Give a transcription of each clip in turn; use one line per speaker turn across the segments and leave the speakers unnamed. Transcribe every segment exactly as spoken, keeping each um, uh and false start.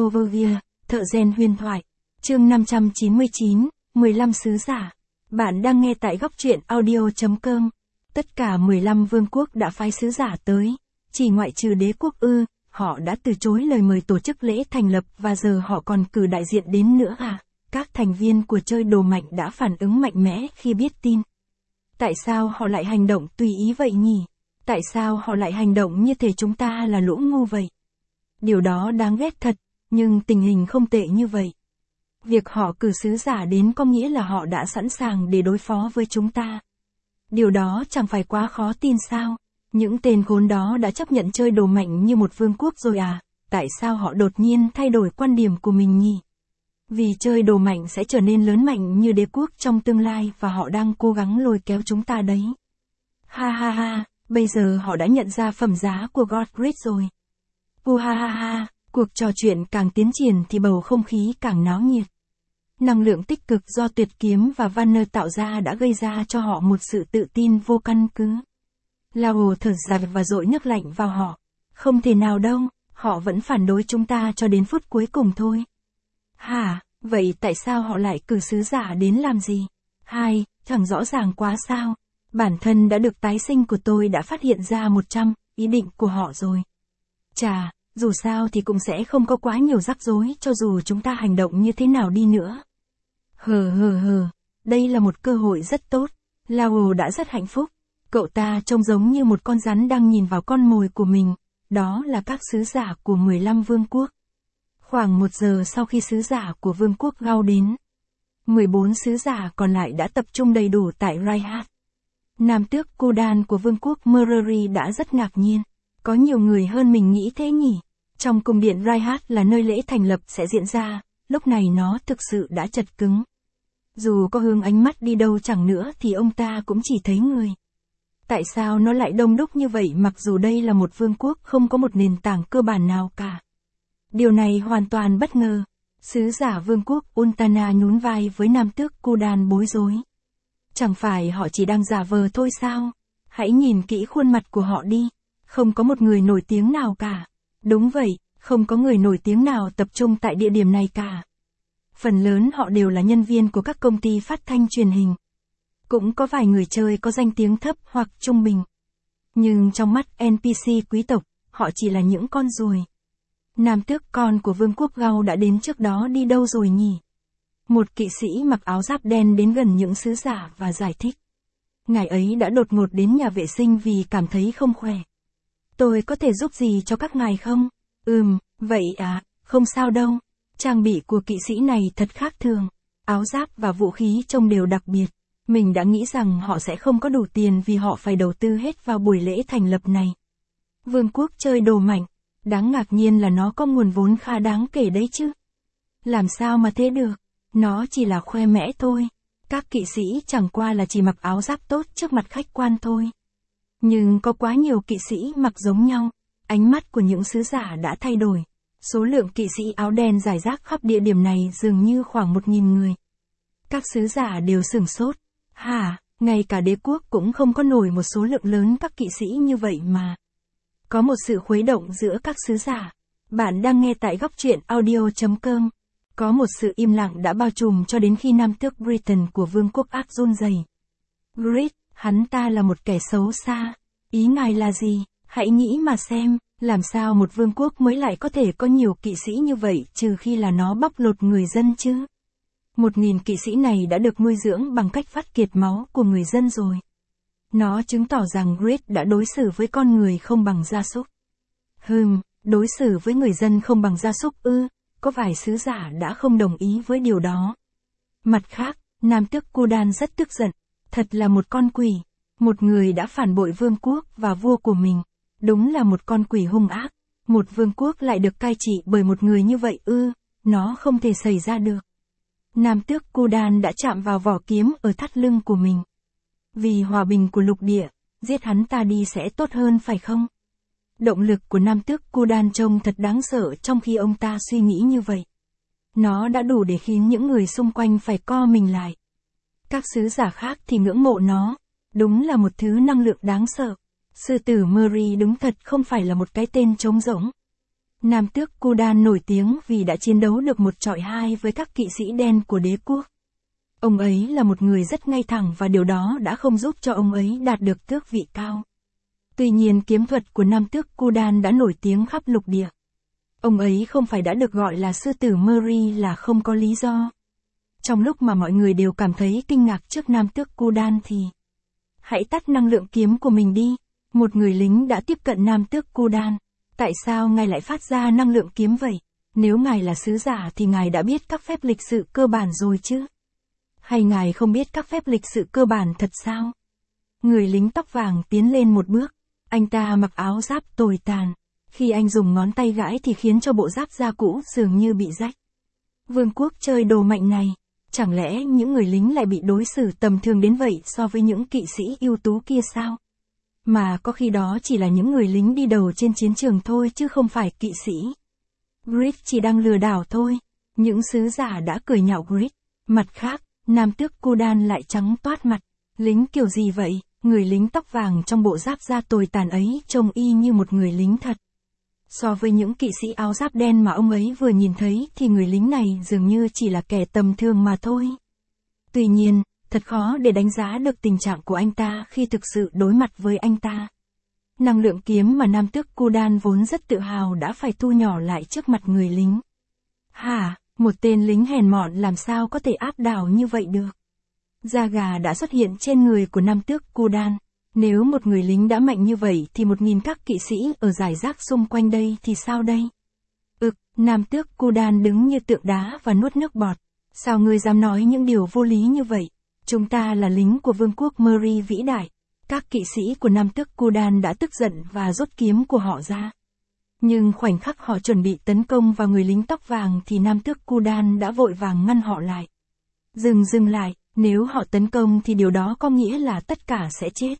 Overview, thợ rèn huyền thoại. Chương năm trăm chín mươi chín, mười lăm sứ giả. Bạn đang nghe tại góc truyện audio chấm com. Tất cả mười lăm vương quốc đã phái sứ giả tới. Chỉ ngoại trừ đế quốc ư, họ đã từ chối lời mời tổ chức lễ thành lập và giờ họ còn cử đại diện đến nữa à? Các thành viên của chơi đồ mạnh đã phản ứng mạnh mẽ khi biết tin. Tại sao họ lại hành động tùy ý vậy nhỉ? Tại sao họ lại hành động như thể chúng ta là lũ ngu vậy? Điều đó đáng ghét thật, nhưng tình hình không tệ như vậy. Việc họ cử sứ giả đến có nghĩa là họ đã sẵn sàng để đối phó với chúng ta. Điều đó chẳng phải quá khó tin sao? Những tên khốn đó đã chấp nhận chơi đồ mạnh như một vương quốc rồi à? Tại sao họ đột nhiên thay đổi quan điểm của mình nhỉ? Vì chơi đồ mạnh sẽ trở nên lớn mạnh như đế quốc trong tương lai và họ đang cố gắng lôi kéo chúng ta đấy. Ha ha ha, bây giờ họ đã nhận ra phẩm giá của Godric rồi. Pu ha ha ha, cuộc trò chuyện càng tiến triển thì bầu không khí càng náo nhiệt. Năng lượng tích cực do tuyệt kiếm và Vanner tạo ra đã gây ra cho họ một sự tự tin vô căn cứ. Lao thở dài và dội nước lạnh vào họ. Không thể nào đâu, họ vẫn phản đối chúng ta cho đến phút cuối cùng thôi. Hả, vậy tại sao họ lại cử sứ giả đến làm gì? Hai, chẳng rõ ràng quá sao? Bản thân đã được tái sinh của tôi đã phát hiện ra một trăm ý định của họ rồi. Chà, dù sao thì cũng sẽ không có quá nhiều rắc rối cho dù chúng ta hành động như thế nào đi nữa. Hờ hờ hờ, đây là một cơ hội rất tốt. Lao đã rất hạnh phúc. Cậu ta trông giống như một con rắn đang nhìn vào con mồi của mình. Đó là các sứ giả của mười lăm vương quốc. Khoảng một giờ sau khi sứ giả của vương quốc Gao đến, mười bốn sứ giả còn lại đã tập trung đầy đủ tại Raihat. Nam tước Kudan của vương quốc Mereri đã rất ngạc nhiên. Có nhiều người hơn mình nghĩ thế nhỉ? Trong cung điện Raihat là nơi lễ thành lập sẽ diễn ra, lúc này nó thực sự đã chật cứng. Dù có hướng ánh mắt đi đâu chẳng nữa thì ông ta cũng chỉ thấy người. Tại sao nó lại đông đúc như vậy mặc dù đây là một vương quốc không có một nền tảng cơ bản nào cả? Điều này hoàn toàn bất ngờ. Sứ giả vương quốc Untana nhún vai với nam tước Kudan bối rối. Chẳng phải họ chỉ đang giả vờ thôi sao? Hãy nhìn kỹ khuôn mặt của họ đi. Không có một người nổi tiếng nào cả. Đúng vậy, không có người nổi tiếng nào tập trung tại địa điểm này cả. Phần lớn họ đều là nhân viên của các công ty phát thanh truyền hình. Cũng có vài người chơi có danh tiếng thấp hoặc trung bình. Nhưng trong mắt en pê xê quý tộc, họ chỉ là những con ruồi. Nam tước con của vương quốc Gao đã đến trước đó đi đâu rồi nhỉ? Một kỵ sĩ mặc áo giáp đen đến gần những sứ giả và giải thích. Ngài ấy đã đột ngột đến nhà vệ sinh vì cảm thấy không khỏe. Tôi có thể giúp gì cho các ngài không? Ừm, vậy à, không sao đâu. Trang bị của kỵ sĩ này thật khác thường. Áo giáp và vũ khí trông đều đặc biệt. Mình đã nghĩ rằng họ sẽ không có đủ tiền vì họ phải đầu tư hết vào buổi lễ thành lập này. Vương quốc chơi đồ mạnh. Đáng ngạc nhiên là nó có nguồn vốn khá đáng kể đấy chứ. Làm sao mà thế được? Nó chỉ là khoe mẽ thôi. Các kỵ sĩ chẳng qua là chỉ mặc áo giáp tốt trước mặt khách quan thôi. Nhưng có quá nhiều kỵ sĩ mặc giống nhau. Ánh mắt của những sứ giả đã thay đổi. Số lượng kỵ sĩ áo đen rải rác khắp địa điểm này dường như khoảng một nghìn người. Các sứ giả đều sửng sốt. Hả, ngay cả đế quốc cũng không có nổi một số lượng lớn các kỵ sĩ như vậy mà. Có một sự khuấy động giữa các sứ giả. Bạn đang nghe tại góc truyện audio chấm com. Có một sự im lặng đã bao trùm cho đến khi nam tước Britain của vương quốc Ác run rẩy. Grit, hắn ta là một kẻ xấu xa. Ý ngài là gì? Hãy nghĩ mà xem, làm sao một vương quốc mới lại có thể có nhiều kỵ sĩ như vậy trừ khi là nó bóc lột người dân chứ? Một nghìn kỵ sĩ này đã được nuôi dưỡng bằng cách phát kiệt máu của người dân rồi. Nó chứng tỏ rằng Grit đã đối xử với con người không bằng gia súc. Hừm, đối xử với người dân không bằng gia súc ư, có vài sứ giả đã không đồng ý với điều đó. Mặt khác, nam tước Kudan rất tức giận, thật là một con quỷ, một người đã phản bội vương quốc và vua của mình. Đúng là một con quỷ hung ác, một vương quốc lại được cai trị bởi một người như vậy ư, nó không thể xảy ra được. Nam tước Kudan đã chạm vào vỏ kiếm ở thắt lưng của mình. Vì hòa bình của lục địa, giết hắn ta đi sẽ tốt hơn phải không? Động lực của nam tước Kudan trông thật đáng sợ trong khi ông ta suy nghĩ như vậy. Nó đã đủ để khiến những người xung quanh phải co mình lại. Các sứ giả khác thì ngưỡng mộ nó. Đúng là một thứ năng lượng đáng sợ. Sư tử Murray đúng thật không phải là một cái tên trống rỗng. Nam tước Kudan nổi tiếng vì đã chiến đấu được một chọi hai với các kỵ sĩ đen của đế quốc. Ông ấy là một người rất ngay thẳng và điều đó đã không giúp cho ông ấy đạt được tước vị cao. Tuy nhiên kiếm thuật của Nam tước Kudan đã nổi tiếng khắp lục địa. Ông ấy không phải đã được gọi là sư tử Mary là không có lý do. Trong lúc mà mọi người đều cảm thấy kinh ngạc trước Nam tước Kudan thì... Hãy tắt năng lượng kiếm của mình đi. Một người lính đã tiếp cận Nam tước Kudan. Tại sao ngài lại phát ra năng lượng kiếm vậy? Nếu ngài là sứ giả thì ngài đã biết các phép lịch sự cơ bản rồi chứ? Hay ngài không biết các phép lịch sự cơ bản thật sao? Người lính tóc vàng tiến lên một bước. Anh ta mặc áo giáp tồi tàn. Khi anh dùng ngón tay gãi thì khiến cho bộ giáp da cũ dường như bị rách. Vương quốc chơi đồ mạnh này. Chẳng lẽ những người lính lại bị đối xử tầm thường đến vậy so với những kỵ sĩ ưu tú kia sao? Mà có khi đó chỉ là những người lính đi đầu trên chiến trường thôi chứ không phải kỵ sĩ. Grid chỉ đang lừa đảo thôi. Những sứ giả đã cười nhạo Grid. Mặt khác, Nam tước Kudan lại trắng toát mặt. Lính kiểu gì vậy? Người lính tóc vàng trong bộ giáp da tồi tàn ấy trông y như một người lính thật. So với những kỵ sĩ áo giáp đen mà ông ấy vừa nhìn thấy thì người lính này dường như chỉ là kẻ tầm thường mà thôi. Tuy nhiên, thật khó để đánh giá được tình trạng của anh ta khi thực sự đối mặt với anh ta. Năng lượng kiếm mà Nam tước Kudan vốn rất tự hào đã phải thu nhỏ lại trước mặt người lính. Hả, một tên lính hèn mọn làm sao có thể áp đảo như vậy được? Da gà đã xuất hiện trên người của Nam tước Kudan. Nếu một người lính đã mạnh như vậy thì một nghìn các kỵ sĩ ở rải rác xung quanh đây thì sao đây? Ực, Nam tước Kudan đứng như tượng đá và nuốt nước bọt. Sao ngươi dám nói những điều vô lý như vậy? Chúng ta là lính của vương quốc Mary vĩ đại. Các kỵ sĩ của Nam tước Kudan đã tức giận và rút kiếm của họ ra. Nhưng khoảnh khắc họ chuẩn bị tấn công vào người lính tóc vàng thì Nam tước Kudan đã vội vàng ngăn họ lại. Dừng dừng lại, nếu họ tấn công thì điều đó có nghĩa là tất cả sẽ chết.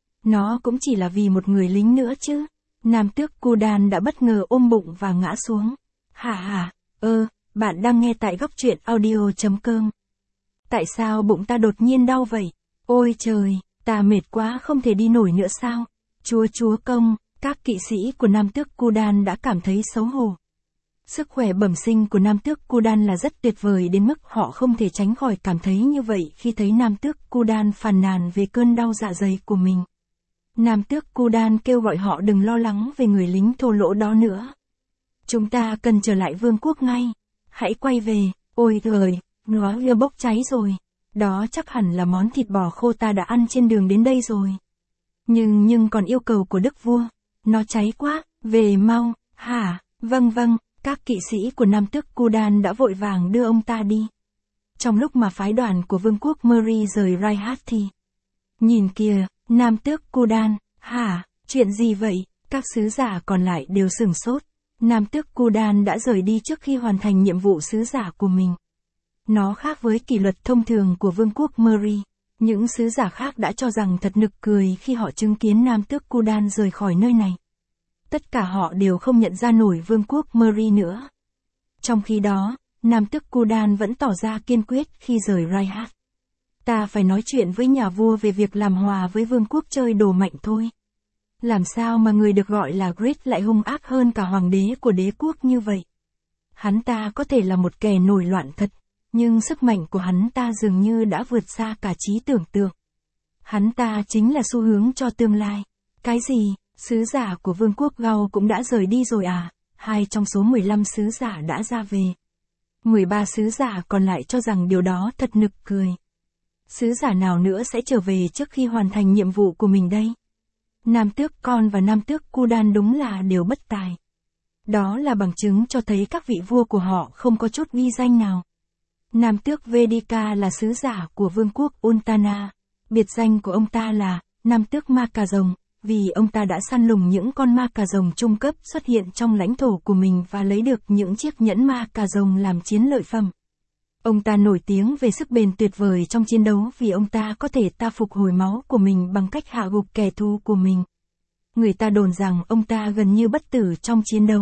Nó cũng chỉ là vì một người lính nữa chứ. Nam tước Kudan đã bất ngờ ôm bụng và ngã xuống. Hả hả, ơ, bạn đang nghe tại góc truyện audio chấm com. Tại sao bụng ta đột nhiên đau vậy? Ôi trời, ta mệt quá không thể đi nổi nữa sao? Chúa chúa công, các kỵ sĩ của Nam tước Kudan đã cảm thấy xấu hổ. Sức khỏe bẩm sinh của Nam tước Kudan là rất tuyệt vời đến mức họ không thể tránh khỏi cảm thấy như vậy khi thấy Nam tước Kudan phàn nàn về cơn đau dạ dày của mình. Nam tước Kudan kêu gọi họ đừng lo lắng về người lính thô lỗ đó nữa. Chúng ta cần trở lại vương quốc ngay. Hãy quay về, ôi trời, nó vừa bốc cháy rồi. Đó chắc hẳn là món thịt bò khô ta đã ăn trên đường đến đây rồi. Nhưng nhưng còn yêu cầu của đức vua. Nó cháy quá, về mau, hả, vâng vâng, các kỵ sĩ của Nam tước Kudan đã vội vàng đưa ông ta đi. Trong lúc mà phái đoàn của vương quốc Mary rời Raihat thì... Nhìn kìa, Nam tước Kudan, hả, chuyện gì vậy? Các sứ giả còn lại đều sửng sốt. Nam tước Kudan đã rời đi trước khi hoàn thành nhiệm vụ sứ giả của mình. Nó khác với kỷ luật thông thường của vương quốc Mary. Những sứ giả khác đã cho rằng thật nực cười khi họ chứng kiến Nam tước Kudan rời khỏi nơi này. Tất cả họ đều không nhận ra nổi vương quốc Mary nữa. Trong khi đó, Nam tước Kudan vẫn tỏ ra kiên quyết khi rời Raihat. Ta phải nói chuyện với nhà vua về việc làm hòa với vương quốc chơi đồ mạnh thôi. Làm sao mà người được gọi là Grid lại hung ác hơn cả hoàng đế của đế quốc như vậy? Hắn ta có thể là một kẻ nổi loạn thật, nhưng sức mạnh của hắn ta dường như đã vượt xa cả trí tưởng tượng. Hắn ta chính là xu hướng cho tương lai. Cái gì? Sứ giả của vương quốc Gau cũng đã rời đi rồi à? Hai trong số mười lăm sứ giả đã ra về. mười ba sứ giả còn lại cho rằng điều đó thật nực cười. Sứ giả nào nữa sẽ trở về trước khi hoàn thành nhiệm vụ của mình đây? Nam tước Con và Nam tước Kudan đúng là đều bất tài. Đó là bằng chứng cho thấy các vị vua của họ không có chút uy danh nào. Nam tước Vedika là sứ giả của vương quốc Untana. Biệt danh của ông ta là Nam tước Ma Cà Rồng, vì ông ta đã săn lùng những con ma cà rồng trung cấp xuất hiện trong lãnh thổ của mình và lấy được những chiếc nhẫn ma cà rồng làm chiến lợi phẩm. Ông ta nổi tiếng về sức bền tuyệt vời trong chiến đấu vì ông ta có thể ta phục hồi máu của mình bằng cách hạ gục kẻ thù của mình. Người ta đồn rằng ông ta gần như bất tử trong chiến đấu.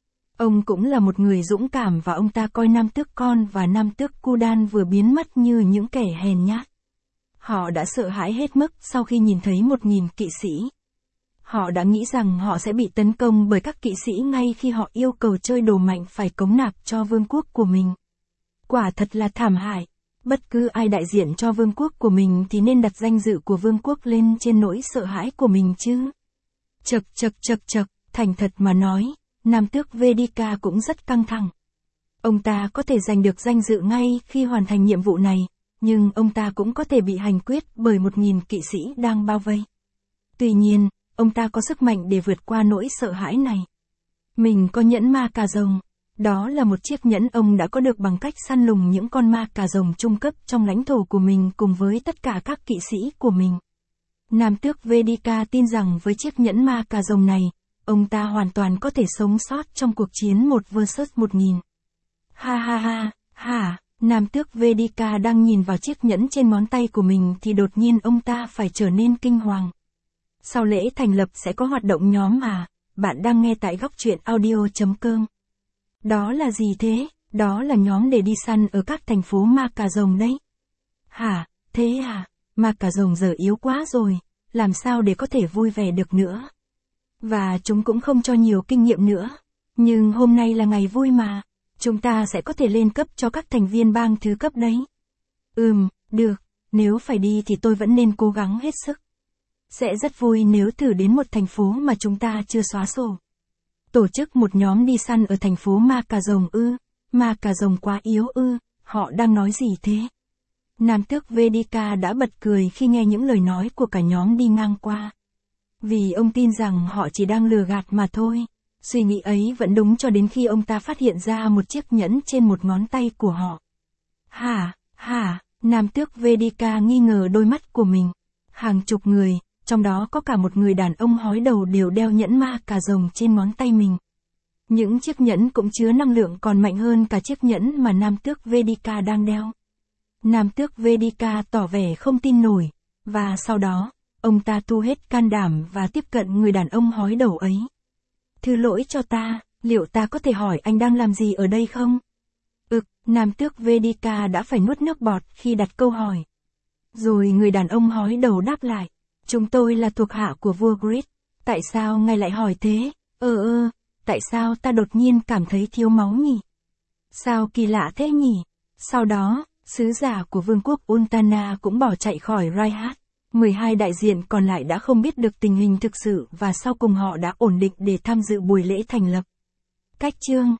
Ông cũng là một người dũng cảm và ông ta coi Nam tước Con và Nam tước Kudan vừa biến mất như những kẻ hèn nhát. Họ đã sợ hãi hết mức sau khi nhìn thấy một nghìn kỵ sĩ. Họ đã nghĩ rằng họ sẽ bị tấn công bởi các kỵ sĩ ngay khi họ yêu cầu chơi đồ mạnh phải cống nạp cho vương quốc của mình. Quả thật là thảm hại. Bất cứ ai đại diện cho vương quốc của mình thì nên đặt danh dự của vương quốc lên trên nỗi sợ hãi của mình chứ. Chật chật chật chật, thành thật mà nói, nam tước Vedika cũng rất căng thẳng. Ông ta có thể giành được danh dự ngay khi hoàn thành nhiệm vụ này, nhưng ông ta cũng có thể bị hành quyết bởi một nghìn kỵ sĩ đang bao vây. Tuy nhiên, ông ta có sức mạnh để vượt qua nỗi sợ hãi này. Mình có nhẫn ma cà rồng. Đó là một chiếc nhẫn ông đã có được bằng cách săn lùng những con ma cà rồng trung cấp trong lãnh thổ của mình cùng với tất cả các kỵ sĩ của mình. Nam tước Vedika tin rằng với chiếc nhẫn ma cà rồng này, ông ta hoàn toàn có thể sống sót trong cuộc chiến một versus một nghìn. Ha ha ha, hả, nam tước Vedika đang nhìn vào chiếc nhẫn trên ngón tay của mình thì đột nhiên ông ta phải trở nên kinh hoàng. Sau lễ thành lập sẽ có hoạt động nhóm à, bạn đang nghe tại góc truyện audio chấm com. Đó là gì thế? Đó là nhóm để đi săn ở các thành phố ma cà rồng đấy. Hả, thế à, ma cà rồng giờ yếu quá rồi, làm sao để có thể vui vẻ được nữa. Và chúng cũng không cho nhiều kinh nghiệm nữa. Nhưng hôm nay là ngày vui mà, chúng ta sẽ có thể lên cấp cho các thành viên bang thứ cấp đấy. Ừm, được, nếu phải đi thì tôi vẫn nên cố gắng hết sức. Sẽ rất vui nếu thử đến một thành phố mà chúng ta chưa xóa sổ. Tổ chức một nhóm đi săn ở thành phố ma cà rồng ư, ma cà rồng quá yếu ư, họ đang nói gì thế? Nam tước Vedika đã bật cười khi nghe những lời nói của cả nhóm đi ngang qua. Vì ông tin rằng họ chỉ đang lừa gạt mà thôi. Suy nghĩ ấy vẫn đúng cho đến khi ông ta phát hiện ra một chiếc nhẫn trên một ngón tay của họ. Hả, hả, nam tước Vedika nghi ngờ đôi mắt của mình. Hàng chục người, trong đó có cả một người đàn ông hói đầu đều đeo nhẫn ma cà rồng trên ngón tay mình. Những chiếc nhẫn cũng chứa năng lượng còn mạnh hơn cả chiếc nhẫn mà nam tước Vedika đang đeo. Nam tước Vedika tỏ vẻ không tin nổi, và sau đó, ông ta thu hết can đảm và tiếp cận người đàn ông hói đầu ấy. Thứ lỗi cho ta, liệu ta có thể hỏi anh đang làm gì ở đây không? Ực, nam tước Vedika đã phải nuốt nước bọt khi đặt câu hỏi. Rồi người đàn ông hói đầu đáp lại. Chúng tôi là thuộc hạ của vua Grid. Tại sao ngài lại hỏi thế? Ờ ơ, tại sao ta đột nhiên cảm thấy thiếu máu nhỉ? Sao kỳ lạ thế nhỉ? Sau đó, sứ giả của vương quốc Ultana cũng bỏ chạy khỏi Raihat. mười hai đại diện còn lại đã không biết được tình hình thực sự và sau cùng họ đã ổn định để tham dự buổi lễ thành lập. Cách chương